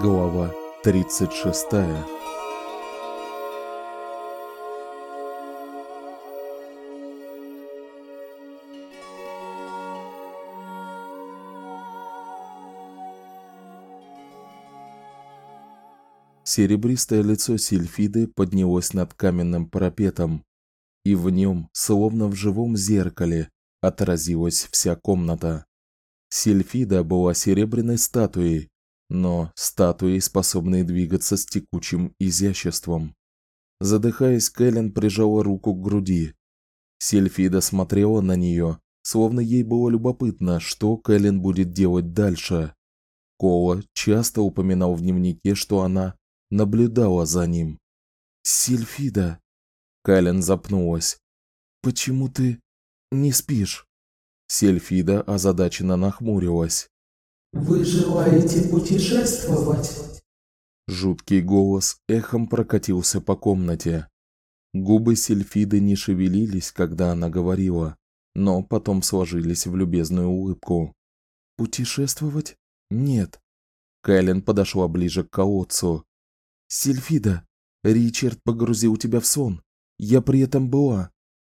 Глава 36. Серебристое лицо Сильфиды поднялось над каменным парапетом, и в нем, словно в живом зеркале, отразилась вся комната. Сильфида была серебряной статуей, но статуей, способной двигаться с текучим изяществом. Задыхаясь, Кэлен прижала руку к груди. Сильфида смотрела на нее, словно ей было любопытно, что Кэлен будет делать дальше. Кола часто упоминал в дневнике, что она наблюдала за ним. «Сильфида!» Кэлен запнулась. «Почему ты не спишь?» Сильфида озадаченно нахмурилась. «Вы желаете путешествовать?» Жуткий голос эхом прокатился по комнате. Губы Сильфиды не шевелились, когда она говорила, но потом сложились в любезную улыбку. «Путешествовать? Нет». Кэлен подошла ближе к колодцу. «Сильфида, Ричард погрузил тебя в сон. Я при этом была».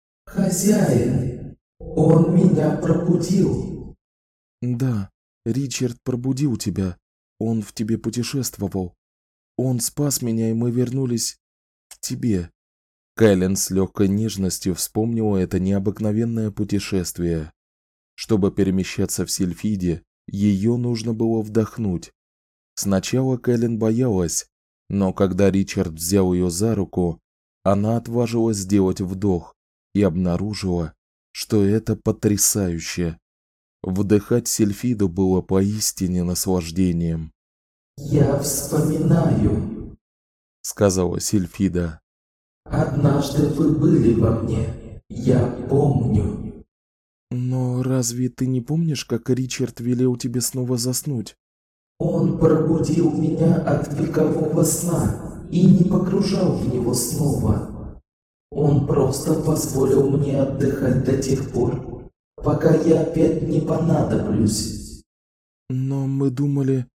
«Хозяин, он меня пробудил». «Да, Ричард пробудил тебя. Он в тебе путешествовал. Он спас меня, и мы вернулись к тебе». Кэлен с легкой нежностью вспомнила это необыкновенное путешествие. Чтобы перемещаться в Сильфиде, ее нужно было вдохнуть. Сначала Кэлен боялась, но когда Ричард взял ее за руку, она отважилась сделать вдох и обнаружила, что это потрясающе. Вдыхать Сильфиду было поистине наслаждением. «Я вспоминаю», — сказала Сильфида. «Однажды вы были во мне, я помню». «Но разве ты не помнишь, как Ричард велел тебе снова заснуть?» «Он пробудил меня от векового сна и не погружал в него снова. Он просто позволил мне отдыхать до тех пор, пока я опять не понадоблюсь». «Но мы думали,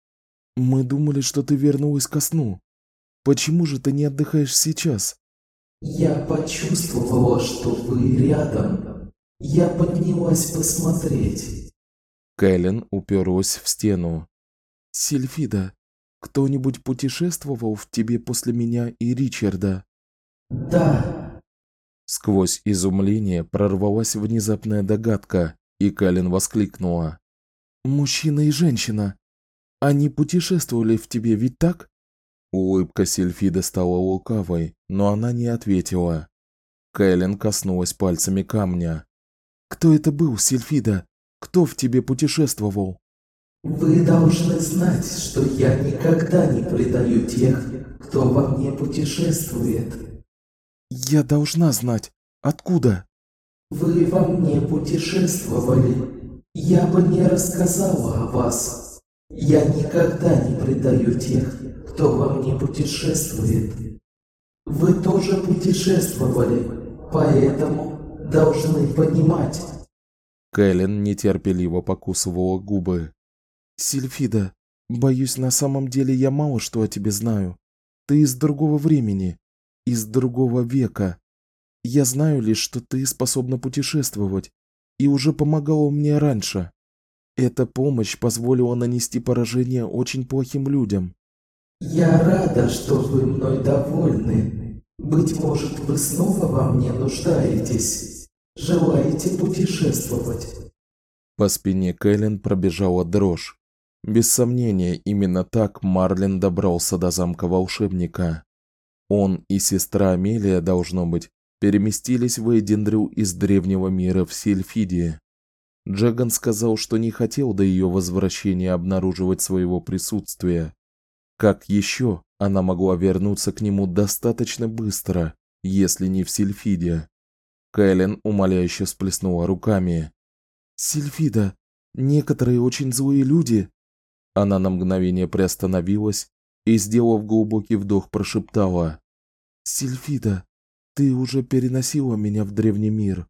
что ты вернулась ко сну. Почему же ты не отдыхаешь сейчас?» «Я почувствовала, что вы рядом. Я поднялась посмотреть». Кэлен уперлась в стену. «Сильфида, кто-нибудь путешествовал в тебе после меня и Ричарда?» «Да». Сквозь изумление прорвалась внезапная догадка, и Кэлен воскликнула. «Мужчина и женщина. Они путешествовали в тебе, ведь так?» Улыбка Сильфиды стала лукавой, но она не ответила. Кэлен коснулась пальцами камня. «Кто это был, Сильфида? Кто в тебе путешествовал?» «Вы должны знать, что я никогда не предаю тех, кто во мне путешествует». «Я должна знать. Откуда?» «Вы во мне путешествовали. Я бы не рассказала о вас. Я никогда не предаю тех, кто во мне путешествует. Вы тоже путешествовали, поэтому должны понимать». Кэлен нетерпеливо покусывала губы. «Сильфида, боюсь, на самом деле я мало что о тебе знаю. Ты из другого времени, из другого века. Я знаю лишь, что ты способна путешествовать и уже помогала мне раньше. Эта помощь позволила нанести поражение очень плохим людям». «Я рада, что вы мной довольны. Быть может, вы снова во мне нуждаетесь. Желаете путешествовать?» По спине Кэлен пробежала дрожь. Без сомнения, именно так Марлин добрался до замка волшебника. Он и сестра Амелия, должно быть, переместились в Эйдендрю из древнего мира в Сильфиде. Джаган сказал, что не хотел до ее возвращения обнаруживать своего присутствия. Как еще она могла вернуться к нему достаточно быстро, если не в Сильфиде? Кэлен умоляюще всплеснула руками. «Сильфида, некоторые очень злые люди...» Она на мгновение приостановилась и, сделав глубокий вдох, прошептала. «Сильфида, ты уже переносила меня в древний мир».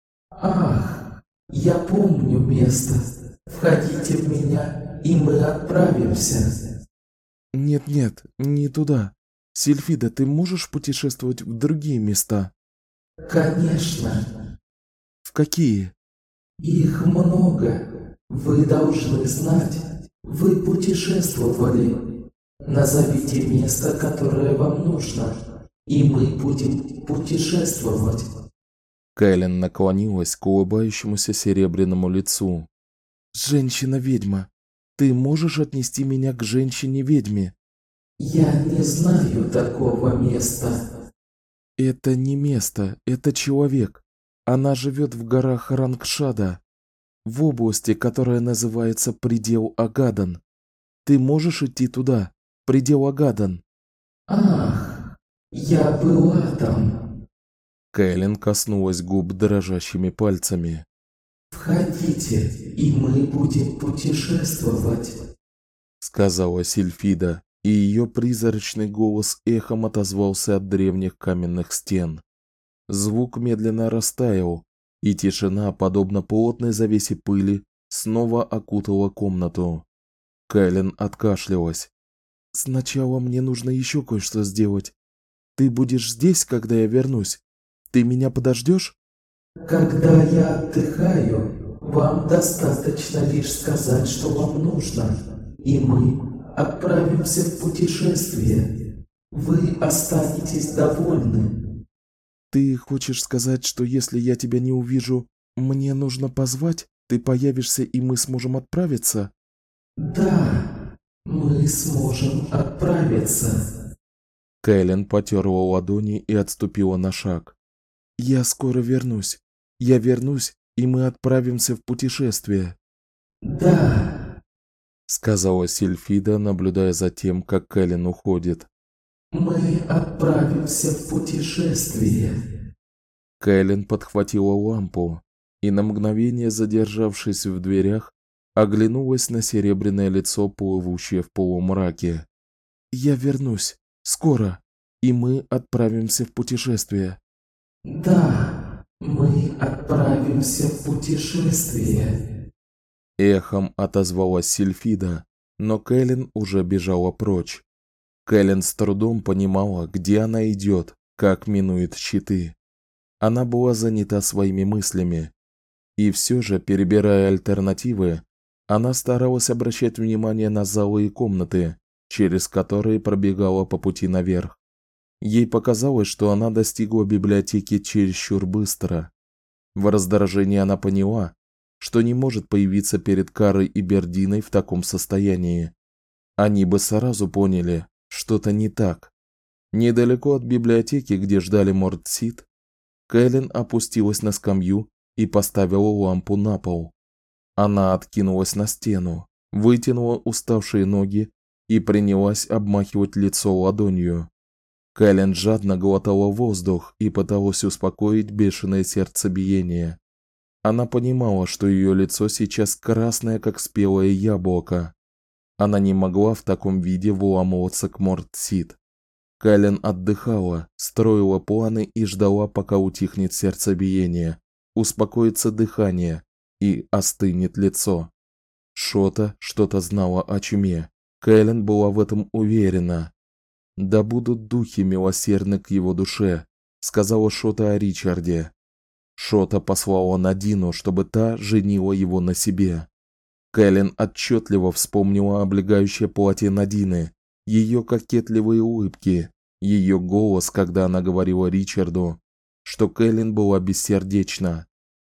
«Ах, я помню место. Входите в меня, и мы отправимся». Нет, не туда. Сильфида, ты можешь путешествовать в другие места? Конечно, В какие? их много. Вы должны знать. Вы путешествовали. Назовите место, которое вам нужно, и мы будем путешествовать. Кэлен наклонилась к улыбающемуся серебряному лицу. Женщина-ведьма, ты можешь отнести меня к женщине-ведьме? Я не знаю такого места. Это не место, это человек. Она живет в горах Рангшада, в области, которая называется Предел Агадан. Ты можешь идти туда, Предел Агадан? Ах, я была там. Кэлен коснулась губ дрожащими пальцами. Входите, и мы будем путешествовать. Сказала Сильфида, и ее призрачный голос эхом отозвался от древних каменных стен. Звук медленно растаял, и тишина, подобно плотной завесе пыли, снова окутала комнату. Кэлен откашлялась. Сначала мне нужно еще кое-что сделать. Ты будешь здесь, когда я вернусь? Ты меня подождешь? Когда я отдыхаю, вам достаточно лишь сказать, что вам нужно, и мы отправимся в путешествие. Вы останетесь довольны. Ты хочешь сказать, что если я тебя не увижу, мне нужно позвать, ты появишься и мы сможем отправиться? Да, мы сможем отправиться. Кэлен потёрла ладони и отступила на шаг. Я скоро вернусь. Я вернусь, и мы отправимся в путешествие. Да, Сказала Сильфида, наблюдая за тем, как Кэлен уходит. мы отправимся в путешествие. Кэлен подхватила лампу и на мгновение, задержавшись в дверях, оглянулась на серебряное лицо, плывущее в полумраке. Я вернусь скоро, и мы отправимся в путешествие. Да, мы отправимся в путешествие. Эхом отозвалась Сильфида, но Кэлен уже бежала прочь. Кэлен с трудом понимала, где она идет, как минует щиты. Она была занята своими мыслями. И все же, перебирая альтернативы, она старалась обращать внимание на залы и комнаты, через которые пробегала по пути наверх. Ей показалось, что она достигла библиотеки чересчур быстро. В раздражении она поняла, что не может появиться перед Карой и Бердиной в таком состоянии. Они бы сразу поняли, что-то не так. Недалеко от библиотеки, где ждали Мортсид, Кэлен опустилась на скамью и поставила лампу на пол. Она откинулась на стену, вытянула уставшие ноги и принялась обмахивать лицо ладонью. Кэлен жадно глотала воздух и пыталась успокоить бешеное сердцебиение. Она понимала, что ее лицо сейчас красное, как спелое яблоко. Она не могла в таком виде вламываться к Мортсид. Кэлен отдыхала, строила планы и ждала, пока утихнет сердцебиение, успокоится дыхание и остынет лицо. Шота что-то знала о чуме. Кэлен была в этом уверена. Да будут духи милосердны к его душе, сказала Шота о Ричарде. Шота послала Надину, чтобы та женила его на себе. Кэлен отчетливо вспомнила облегающее платье Надины, ее кокетливые улыбки, ее голос, когда она говорила Ричарду, что Кэлен была бессердечна,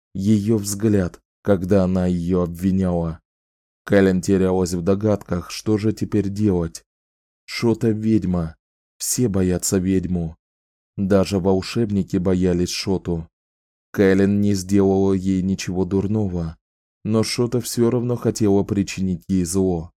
ее взгляд, когда она ее обвиняла. Кэлен терялась в догадках, что же теперь делать. Шота ведьма. Все боятся ведьму. Даже волшебники боялись Шоту. Кэлен не сделала ей ничего дурного, но Шота все равно хотела причинить ей зло.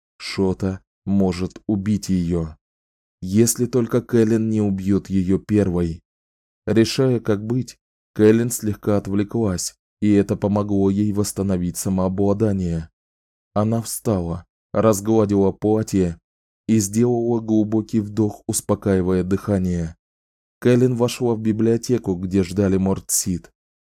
Шота может убить ее, если только Кэлен не убьет ее первой. Решая, как быть, Кэлен слегка отвлеклась, и это помогло ей восстановить самообладание. Она встала, разгладила платье и сделала глубокий вдох, успокаивая дыхание. Кэлен вошла в библиотеку, где ждали Мортсид.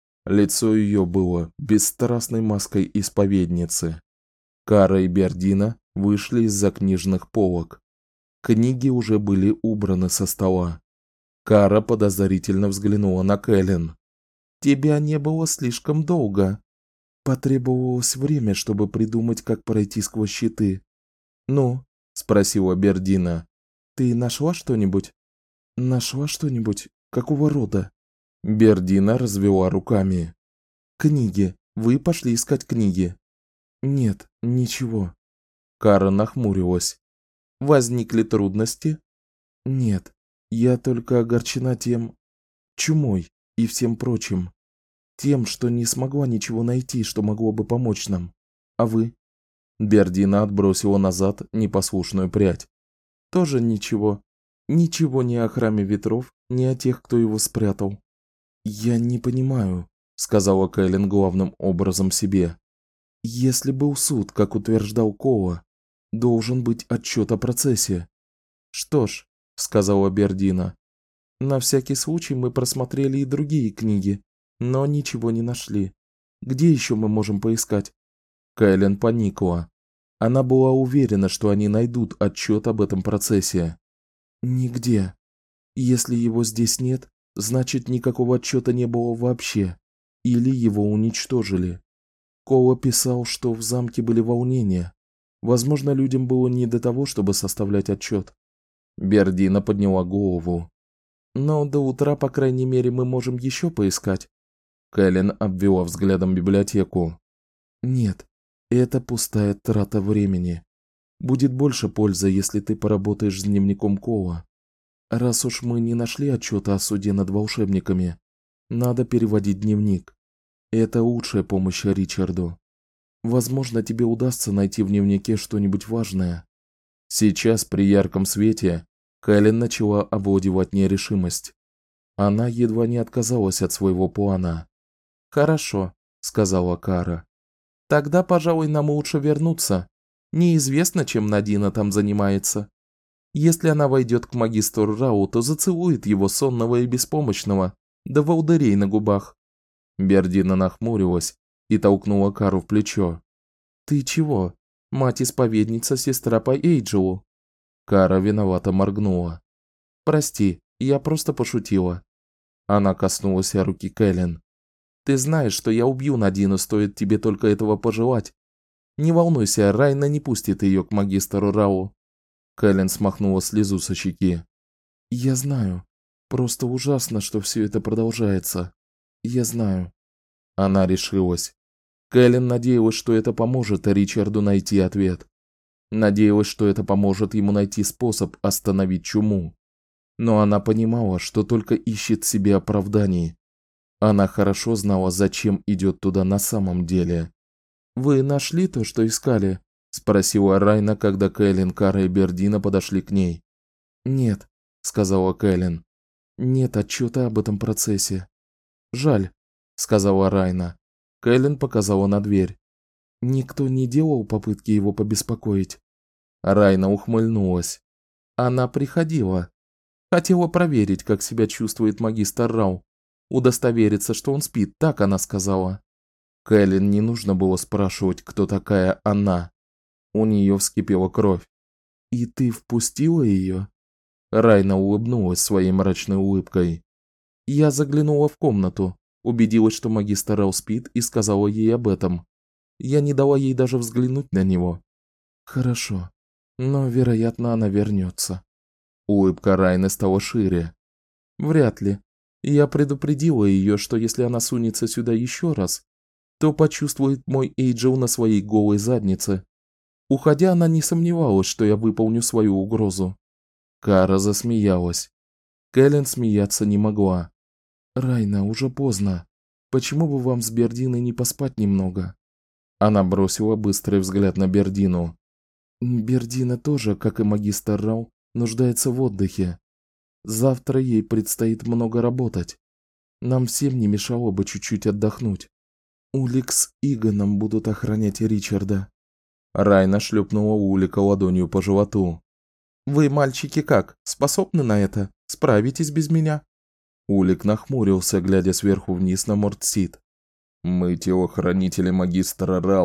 Лицо ее было бесстрастной маской исповедницы. Кара и Бердина вышли из-за книжных полок. Книги уже были убраны со стола. Кара подозрительно взглянула на Кэлен. «Тебя не было слишком долго. Потребовалось время, чтобы придумать, как пройти сквозь щиты». «Ну?» – спросила Бердина. «Ты нашла что-нибудь?» «Нашла что-нибудь? Какого рода?» Бердина развела руками. «Книги. Вы пошли искать книги». «Нет, ничего». Кара нахмурилась. «Возникли трудности?» «Нет, я только огорчена тем... чумой и всем прочим. Тем, что не смогла ничего найти, что могло бы помочь нам. А вы?» Бердина отбросила назад непослушную прядь. «Тоже ничего. Ничего ни о храме ветров, ни о тех, кто его спрятал». «Я не понимаю», — сказала Кэлен главным образом себе. «Если был суд, как утверждал Кола, должен быть отчет о процессе». «Что ж», — сказала Бердина, — «на всякий случай мы просмотрели и другие книги, но ничего не нашли. Где еще мы можем поискать?» Кэлен поникла. Она была уверена, что они найдут отчет об этом процессе. «Нигде. Если его здесь нет, значит, никакого отчета не было вообще. Или его уничтожили. Кола писал, что в замке были волнения. Возможно, людям было не до того, чтобы составлять отчет». Бердина подняла голову. «Но до утра, по крайней мере, мы можем еще поискать». Кэлен обвела взглядом библиотеку. «Нет, это пустая трата времени. Будет больше пользы, если ты поработаешь с дневником Кола. Раз уж мы не нашли отчета о суде над волшебниками, надо переводить дневник. Это лучшая помощь Ричарду. Возможно, тебе удастся найти в дневнике что-нибудь важное». Сейчас при ярком свете Кэлен начала овладевать нерешимость. Она едва не отказалась от своего плана. «Хорошо», — сказала Кара. «Тогда, пожалуй, нам лучше вернуться. Неизвестно, чем Надина там занимается. Если она войдет к магистру Рау, то зацелует его сонного и беспомощного, до волдырей на губах». Бердина нахмурилась и толкнула Кару в плечо. «Ты чего? Мать-исповедница, сестра по Эйджелу». Кара виновато моргнула. «Прости, я просто пошутила». Она коснулась руки Кэлен. «Ты знаешь, что я убью Надину, стоит тебе только этого пожелать. Не волнуйся, Райна не пустит ее к магистру Рау». Кэлен смахнула слезу со щеки. «Я знаю. Просто ужасно, что все это продолжается. Я знаю». Она решилась. Кэлен надеялась, что это поможет Ричарду найти ответ. Надеялась, что это поможет ему найти способ остановить чуму. Но она понимала, что только ищет себе оправданий. Она хорошо знала, зачем идет туда на самом деле. «Вы нашли то, что искали?» – спросила Райна, когда Кэлен, Кара и Бердина подошли к ней. «Нет», – сказала Кэлен. «Нет отчета об этом процессе». «Жаль», – сказала Райна. Кэлен показала на дверь. «Никто не делал попытки его побеспокоить?» Райна ухмыльнулась. «Она приходила. Хотела проверить, как себя чувствует магистр Рау. Удостовериться, что он спит, так она сказала». Кэлен не нужно было спрашивать, кто такая она. У нее вскипела кровь. «И ты впустила ее?» Райна улыбнулась своей мрачной улыбкой. «Я заглянула в комнату, убедилась, что магистр Рау спит, и сказала ей об этом. Я не дала ей даже взглянуть на него». «Хорошо, но, вероятно, она вернется». Улыбка Райны стала шире. «Вряд ли. Я предупредила ее, что если она сунется сюда еще раз, то почувствует мой Эйджел на своей голой заднице. Уходя, она не сомневалась, что я выполню свою угрозу». Кара засмеялась. Кэлен смеяться не могла. «Райна, уже поздно. Почему бы вам с Бердиной не поспать немного?» Она бросила быстрый взгляд на Бердину. «Бердина тоже, как и магистр Рау, нуждается в отдыхе. Завтра ей предстоит много работать. Нам всем не мешало бы чуть-чуть отдохнуть. Улик с Игоном будут охранять Ричарда». Райна шлепнула Улика ладонью по животу. «Вы, мальчики, как, способны на это? Справитесь без меня?» Улик нахмурился, глядя сверху вниз на Мортсид. «Мы телохранители магистра Рауа.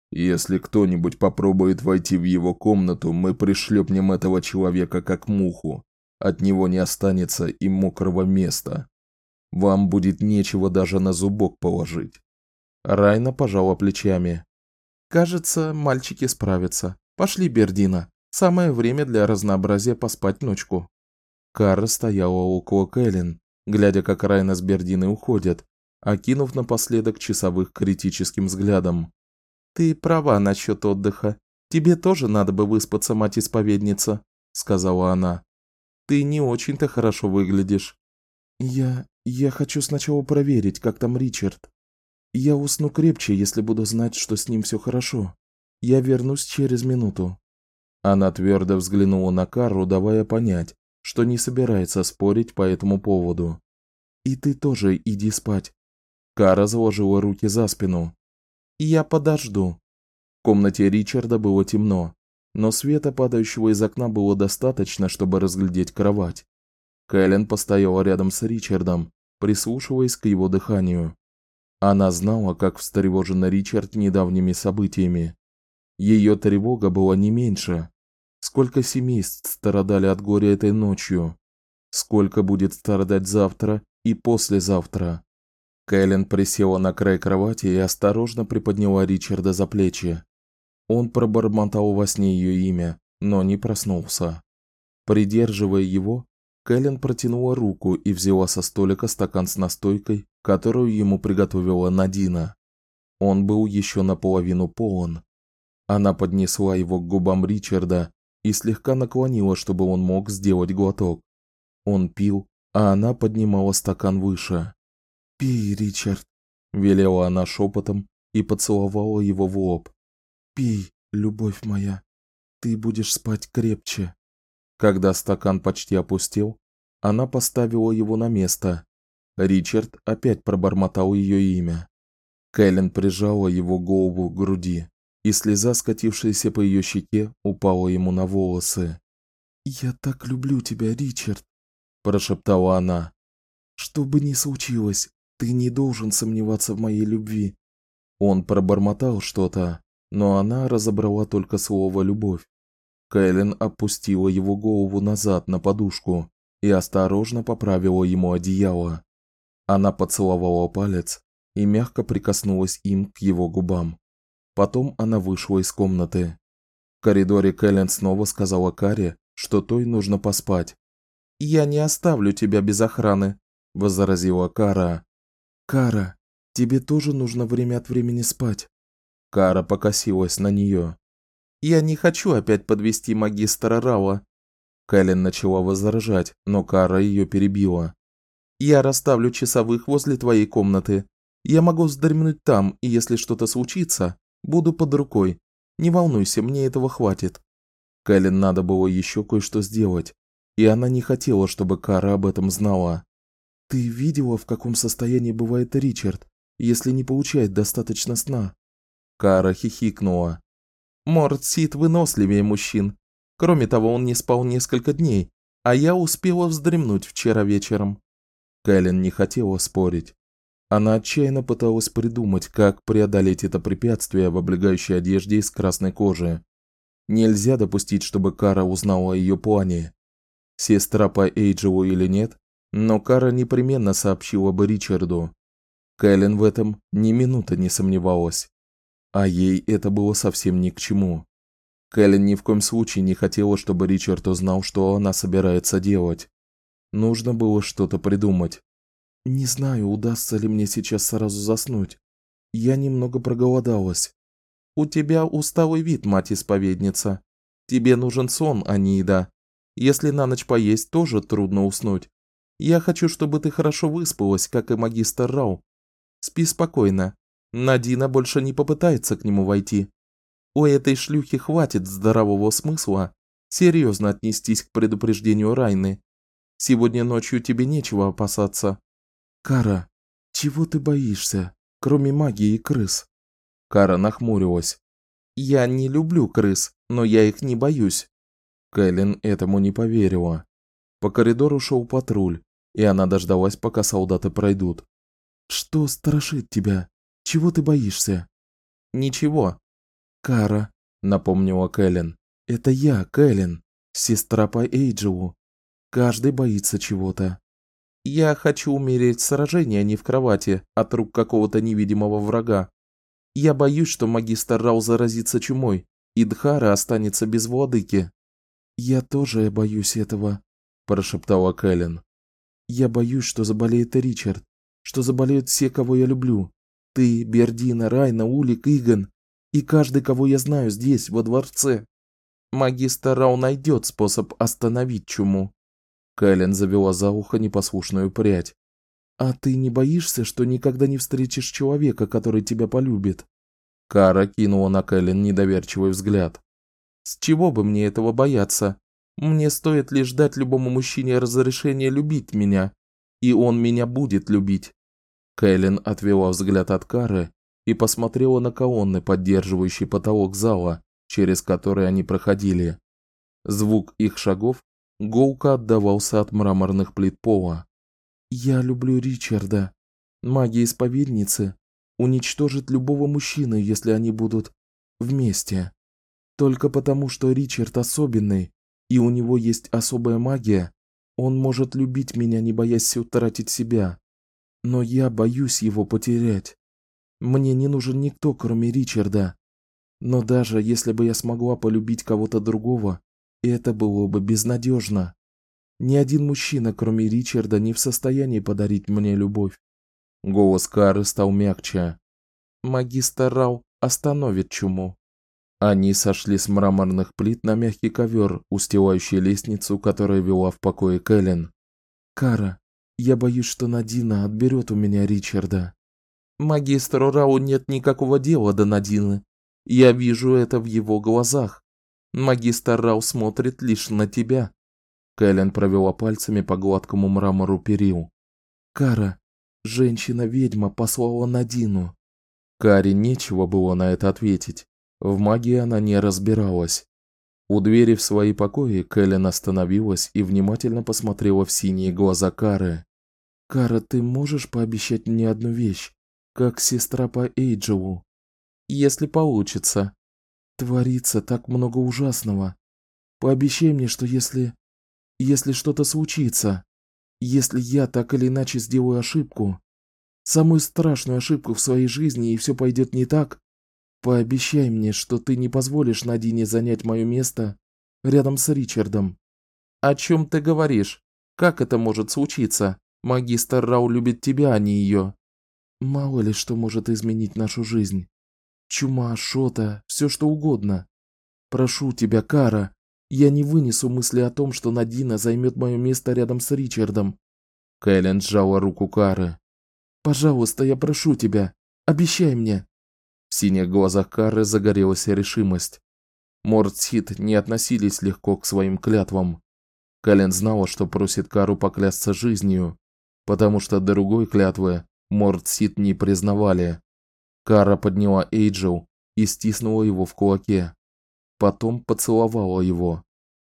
Если кто-нибудь попробует войти в его комнату, мы пришлепнем этого человека как муху. От него не останется и мокрого места. Вам будет нечего даже на зубок положить. Райна пожала плечами. Кажется, мальчики справятся. Пошли, Бердина. Самое время для разнообразия поспать ночку. Кара стояла около Кэлен, глядя, как Райна с Бердиной уходят, окинув напоследок часовых критическим взглядом. Ты права насчет отдыха. Тебе тоже надо бы выспаться, мать-исповедница, сказала она. Ты не очень-то хорошо выглядишь. Я хочу сначала проверить, как там Ричард. Я усну крепче, если буду знать, что с ним все хорошо. Я вернусь через минуту. Она твердо взглянула на Кару, давая понять, что не собирается спорить по этому поводу. И ты тоже иди спать. Кара заложила руки за спину. Я подожду. В комнате Ричарда было темно, но света, падающего из окна, было достаточно, чтобы разглядеть кровать. Кэлен постояла рядом с Ричардом, прислушиваясь к его дыханию. Она знала, как встревожен Ричард недавними событиями. Ее тревога была не меньше. Сколько семейств страдали от горя этой ночью? Сколько будет страдать завтра и послезавтра? Кэлен присела на край кровати и осторожно приподняла Ричарда за плечи. Он пробормотал во сне ее имя, но не проснулся. Придерживая его, Кэлен протянула руку и взяла со столика стакан с настойкой, которую ему приготовила Надина. Он был еще наполовину полон. Она поднесла его к губам Ричарда и слегка наклонила, чтобы он мог сделать глоток. Он пил, а она поднимала стакан выше. «Пей, Ричард», – велела она шепотом и поцеловала его в лоб. «Пей, любовь моя, ты будешь спать крепче». Когда стакан почти опустел, она поставила его на место. Ричард опять пробормотал ее имя. Кэлен прижала его голову к груди, и слеза, скатившаяся по ее щеке, упала ему на волосы. «Я так люблю тебя, Ричард», – прошептала она. «Что бы ни случилось, ты не должен сомневаться в моей любви». Он пробормотал что-то, но она разобрала только слово «любовь». Кэлен опустила его голову назад на подушку и осторожно поправила ему одеяло. Она поцеловала палец и мягко прикоснулась им к его губам. Потом она вышла из комнаты. В коридоре Кэлен снова сказала Каре, что той нужно поспать. «Я не оставлю тебя без охраны», – возразила Кара. «Кара, тебе тоже нужно время от времени спать». Кара покосилась на нее. «Я не хочу опять подвести магистра Рауа». Кэлен начала возражать, но Кара ее перебила. «Я расставлю часовых возле твоей комнаты. Я могу вздремнуть там, и если что-то случится, буду под рукой. Не волнуйся, мне этого хватит». Кэлен надо было еще кое-что сделать, и она не хотела, чтобы Кара об этом знала. «Ты видела, в каком состоянии бывает Ричард, если не получает достаточно сна?» Кара хихикнула. «Морд Сид выносливее мужчин. Кроме того, он не спал несколько дней, а я успела вздремнуть вчера вечером». Кэлен не хотела спорить. Она отчаянно пыталась придумать, как преодолеть это препятствие в облегающей одежде из красной кожи. Нельзя допустить, чтобы Кара узнала о ее плане. Сестра по Эйджелу или нет, но Кара непременно сообщила бы Ричарду. Кэлен в этом ни минуты не сомневалась. А ей это было совсем ни к чему. Кэлен ни в коем случае не хотела, чтобы Ричард узнал, что она собирается делать. Нужно было что-то придумать. «Не знаю, удастся ли мне сейчас сразу заснуть. Я немного проголодалась». «У тебя усталый вид, мать-исповедница. Тебе нужен сон, а не еда. Если на ночь поесть, тоже трудно уснуть. Я хочу, чтобы ты хорошо выспалась, как и магистр Рау. Спи спокойно. Надина больше не попытается к нему войти. У этой шлюхи хватит здравого смысла серьезно отнестись к предупреждению Райны. Сегодня ночью тебе нечего опасаться». «Кара, чего ты боишься, кроме магии и крыс?» Кара нахмурилась. «Я не люблю крыс, но я их не боюсь». Кэлен этому не поверила. По коридору шел патруль, и она дождалась, пока солдаты пройдут. «Что страшит тебя? Чего ты боишься?» «Ничего. Кара, напомнила Кэлен. Это я, Кэлен, сестра по Эйджелу. Каждый боится чего-то. Я хочу умереть в сражении, а не в кровати, от рук какого-то невидимого врага. Я боюсь, что магистр Рау заразится чумой, и Дхара останется без владыки. Я тоже боюсь этого, прошептала Кэлен. Я боюсь, что заболеет Ричард, что заболеют все, кого я люблю. Ты, Бердина, Райна, Улик, Иган и каждый, кого я знаю здесь, во дворце. Магистр Рау найдет способ остановить чуму. Кэлен завела за ухо непослушную прядь. А ты не боишься, что никогда не встретишь человека, который тебя полюбит? Кара кинула на Кэлен недоверчивый взгляд. С чего бы мне этого бояться? Мне стоит лишь дать любому мужчине разрешение любить меня, и он меня будет любить. Кэлен отвела взгляд от Кары и посмотрела на колонны, поддерживающие потолок зала, через который они проходили. Звук их шагов гулко отдавался от мраморных плит пола. Я люблю Ричарда. Магия исповедницы уничтожит любого мужчину, если они будут вместе. Только потому, что Ричард особенный, и у него есть особая магия, он может любить меня, не боясь утратить себя. Но я боюсь его потерять. Мне не нужен никто, кроме Ричарда. Но даже если бы я смогла полюбить кого-то другого, это было бы безнадежно. Ни один мужчина, кроме Ричарда, не в состоянии подарить мне любовь. Голос Кары стал мягче. Магистр Рау остановит чуму. Они сошли с мраморных плит на мягкий ковер, устилающий лестницу, которая вела в покои Кэлен. Кара, я боюсь, что Надина отберет у меня Ричарда. Магистру Рау нет никакого дела до Надины. Я вижу это в его глазах. Магистр Рау смотрит лишь на тебя. Кэлен провела пальцами по гладкому мрамору перил. Кара, женщина-ведьма послала Надину. Каре нечего было на это ответить. В магии она не разбиралась. У двери в свои покои Кэлен остановилась и внимательно посмотрела в синие глаза Кары. Кара, ты можешь пообещать мне одну вещь, как сестра по Эйджелу? Если получится. Творится так много ужасного. Пообещай мне, что если что-то случится, если я так или иначе сделаю ошибку, самую страшную ошибку в своей жизни, и все пойдет не так, пообещай мне, что ты не позволишь Надине занять мое место рядом с Ричардом. О чем ты говоришь? Как это может случиться? Магистр Рау любит тебя, а не ее. Мало ли что может изменить нашу жизнь. Чума, шота, все что угодно. Прошу тебя, Кара, я не вынесу мысли о том, что Надина займет мое место рядом с Ричардом. Кэлен сжала руку Кары. Пожалуйста, я прошу тебя, обещай мне. В синих глазах Кары загорелась решимость. Мордсит не относились легко к своим клятвам. Кэлен знала, что просит Кару поклясться жизнью, потому что другой клятвы Мордсит не признавали. Кара подняла Эйджел и стиснула его в кулаке. Потом поцеловала его.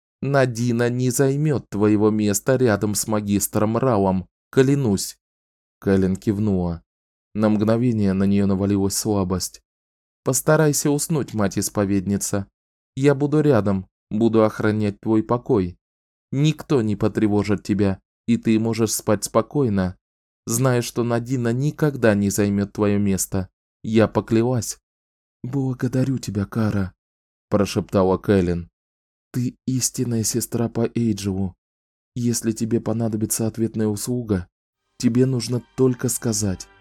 Надина не займет твоего места рядом с магистром Рауом, клянусь. Кэлен кивнула. На мгновение на нее навалилась слабость. Постарайся уснуть, мать-исповедница. Я буду рядом, буду охранять твой покой. Никто не потревожит тебя, и ты можешь спать спокойно, зная, что Надина никогда не займет твое место. Я поклялась. Благодарю тебя, Кара, прошептала Кэлен. Ты истинная сестра по Эйджелу. Если тебе понадобится ответная услуга, тебе нужно только сказать.